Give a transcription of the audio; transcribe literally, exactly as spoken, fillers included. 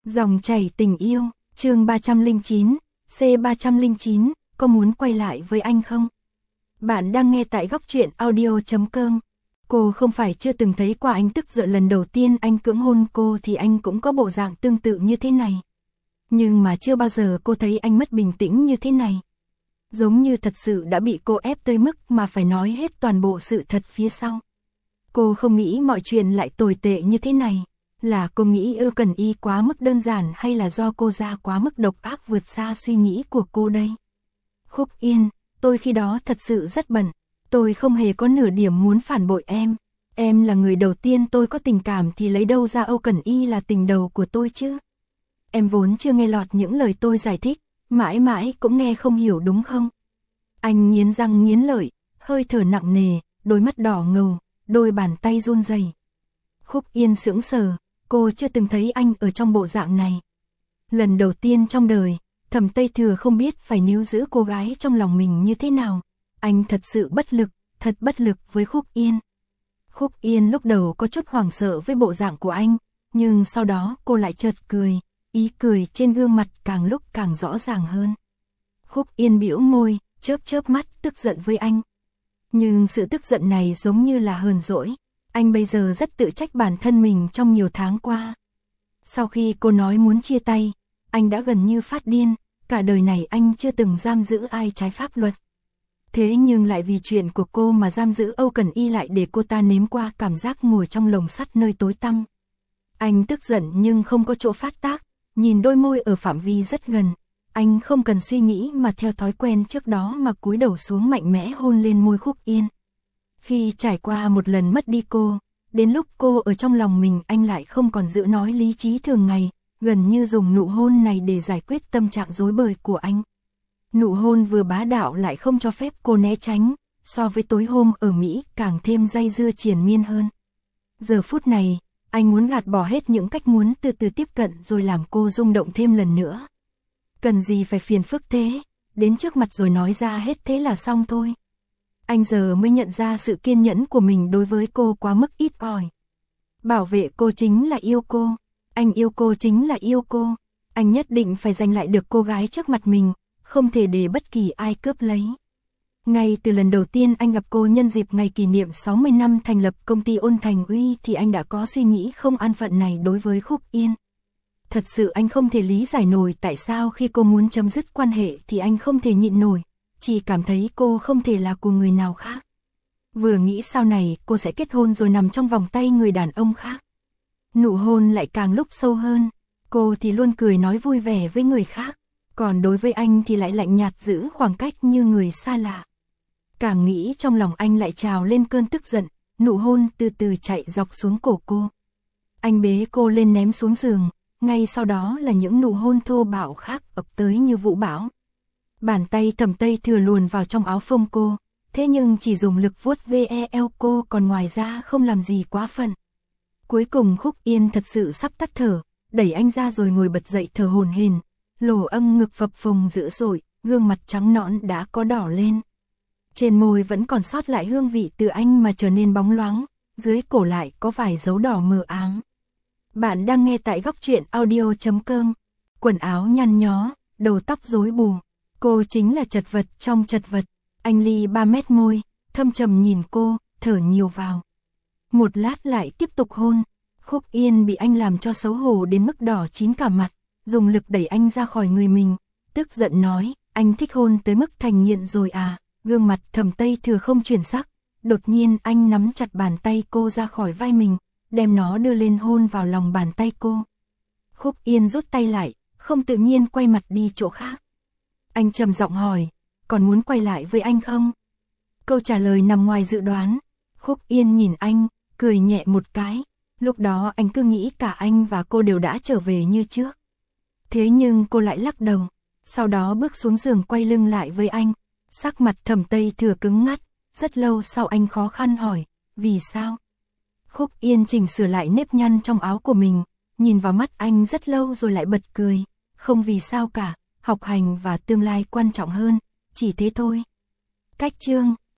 Dòng chảy tình yêu, chương ba trăm lẻ chín, C ba trăm lẻ chín, có muốn quay lại với anh không? Bạn đang nghe tại góc truyện audio chấm com. Cô không phải chưa từng thấy qua anh tức giận lần đầu tiên anh cưỡng hôn cô thì anh cũng có bộ dạng tương tự như thế này. Nhưng mà chưa bao giờ cô thấy anh mất bình tĩnh như thế này. Giống như thật sự đã bị cô ép tới mức mà phải nói hết toàn bộ sự thật phía sau. Cô không nghĩ mọi chuyện lại tồi tệ như thế này. Là cô nghĩ Âu Cần Y quá mức đơn giản hay là do cô ra quá mức độc ác vượt xa suy nghĩ của cô đây? Khúc Yên, tôi khi đó thật sự rất bận. Tôi không hề có nửa điểm muốn phản bội em. Em là người đầu tiên tôi có tình cảm thì lấy đâu ra Âu Cần Y là tình đầu của tôi chứ? Em vốn chưa nghe lọt những lời tôi giải thích, mãi mãi cũng nghe không hiểu đúng không? Anh nghiến răng nghiến lợi, hơi thở nặng nề, đôi mắt đỏ ngầu, đôi bàn tay run rẩy. Khúc Yên sững sờ, cô chưa từng thấy anh ở trong bộ dạng này. Lần đầu tiên trong đời, Thẩm Tây Thừa không biết phải níu giữ cô gái trong lòng mình như thế nào. Anh thật sự bất lực, thật bất lực với Khúc Yên. Khúc Yên lúc đầu có chút hoảng sợ với bộ dạng của anh, nhưng sau đó cô lại chợt cười, ý cười trên gương mặt càng lúc càng rõ ràng hơn. Khúc Yên bĩu môi, chớp chớp mắt tức giận với anh. Nhưng sự tức giận này giống như là hờn dỗi. Anh bây giờ rất tự trách bản thân mình trong nhiều tháng qua. Sau khi cô nói muốn chia tay, anh đã gần như phát điên, cả đời này anh chưa từng giam giữ ai trái pháp luật. Thế nhưng lại vì chuyện của cô mà giam giữ Âu Cần Y lại để cô ta nếm qua cảm giác ngồi trong lồng sắt nơi tối tăm. Anh tức giận nhưng không có chỗ phát tác, nhìn đôi môi ở phạm vi rất gần. Anh không cần suy nghĩ mà theo thói quen trước đó mà cúi đầu xuống mạnh mẽ hôn lên môi Khúc Yên. Khi trải qua một lần mất đi cô, đến lúc cô ở trong lòng mình anh lại không còn giữ nói lý trí thường ngày, gần như dùng nụ hôn này để giải quyết tâm trạng rối bời của anh. Nụ hôn vừa bá đạo lại không cho phép cô né tránh, so với tối hôm ở Mỹ càng thêm dây dưa triền miên hơn. Giờ phút này, anh muốn gạt bỏ hết những cách muốn từ từ tiếp cận rồi làm cô rung động thêm lần nữa. Cần gì phải phiền phức thế, đến trước mặt rồi nói ra hết thế là xong thôi. Anh giờ mới nhận ra sự kiên nhẫn của mình đối với cô quá mức ít ỏi. Bảo vệ cô chính là yêu cô, anh yêu cô chính là yêu cô, anh nhất định phải giành lại được cô gái trước mặt mình, không thể để bất kỳ ai cướp lấy. Ngay từ lần đầu tiên anh gặp cô nhân dịp ngày kỷ niệm sáu mươi năm thành lập công ty Ôn Thành Uy thì anh đã có suy nghĩ không an phận này đối với Khúc Yên. Thật sự anh không thể lý giải nổi tại sao khi cô muốn chấm dứt quan hệ thì anh không thể nhịn nổi, chỉ cảm thấy cô không thể là của người nào khác. Vừa nghĩ sau này cô sẽ kết hôn rồi nằm trong vòng tay người đàn ông khác. Nụ hôn lại càng lúc sâu hơn, cô thì luôn cười nói vui vẻ với người khác, còn đối với anh thì lại lạnh nhạt giữ khoảng cách như người xa lạ. Càng nghĩ trong lòng anh lại trào lên cơn tức giận, nụ hôn từ từ chạy dọc xuống cổ cô. Anh bế cô lên ném xuống giường, ngay sau đó là những nụ hôn thô bạo khác ập tới như vũ bão. Bàn tay Thẩm Tây Thừa luồn vào trong áo phông cô, thế nhưng chỉ dùng lực vuốt ve eo cô còn ngoài ra không làm gì quá phận. Cuối cùng Khúc Yên thật sự sắp tắt thở, đẩy anh ra rồi ngồi bật dậy thở hổn hển, lỗ âm ngực phập phồng dữ dội, gương mặt trắng nõn đã có đỏ lên. Trên môi vẫn còn sót lại hương vị từ anh mà trở nên bóng loáng, dưới cổ lại có vài dấu đỏ mờ ám. Bạn đang nghe tại góc truyện audio chấm com. Quần áo nhăn nhó, đầu tóc rối bù. Cô chính là chật vật trong chật vật. Anh ly ba mét môi, thâm trầm nhìn cô, thở nhiều vào. Một lát lại tiếp tục hôn. Khúc Yên bị anh làm cho xấu hổ đến mức đỏ chín cả mặt, dùng lực đẩy anh ra khỏi người mình, tức giận nói, anh thích hôn tới mức thành nghiện rồi à? Gương mặt Thẩm Tây Thừa không chuyển sắc, đột nhiên anh nắm chặt bàn tay cô ra khỏi vai mình, đem nó đưa lên hôn vào lòng bàn tay cô. Khúc Yên rút tay lại, không tự nhiên quay mặt đi chỗ khác. Anh trầm giọng hỏi, còn muốn quay lại với anh không? Câu trả lời nằm ngoài dự đoán. Khúc Yên nhìn anh, cười nhẹ một cái. Lúc đó anh cứ nghĩ cả anh và cô đều đã trở về như trước. Thế nhưng cô lại lắc đầu, sau đó bước xuống giường quay lưng lại với anh. Sắc mặt Thẩm Tây Thừa cứng ngắt, rất lâu sau anh khó khăn hỏi, vì sao? Khúc Yên chỉnh sửa lại nếp nhăn trong áo của mình, nhìn vào mắt anh rất lâu rồi lại bật cười, không vì sao cả, học hành và tương lai quan trọng hơn, chỉ thế thôi. Cách chương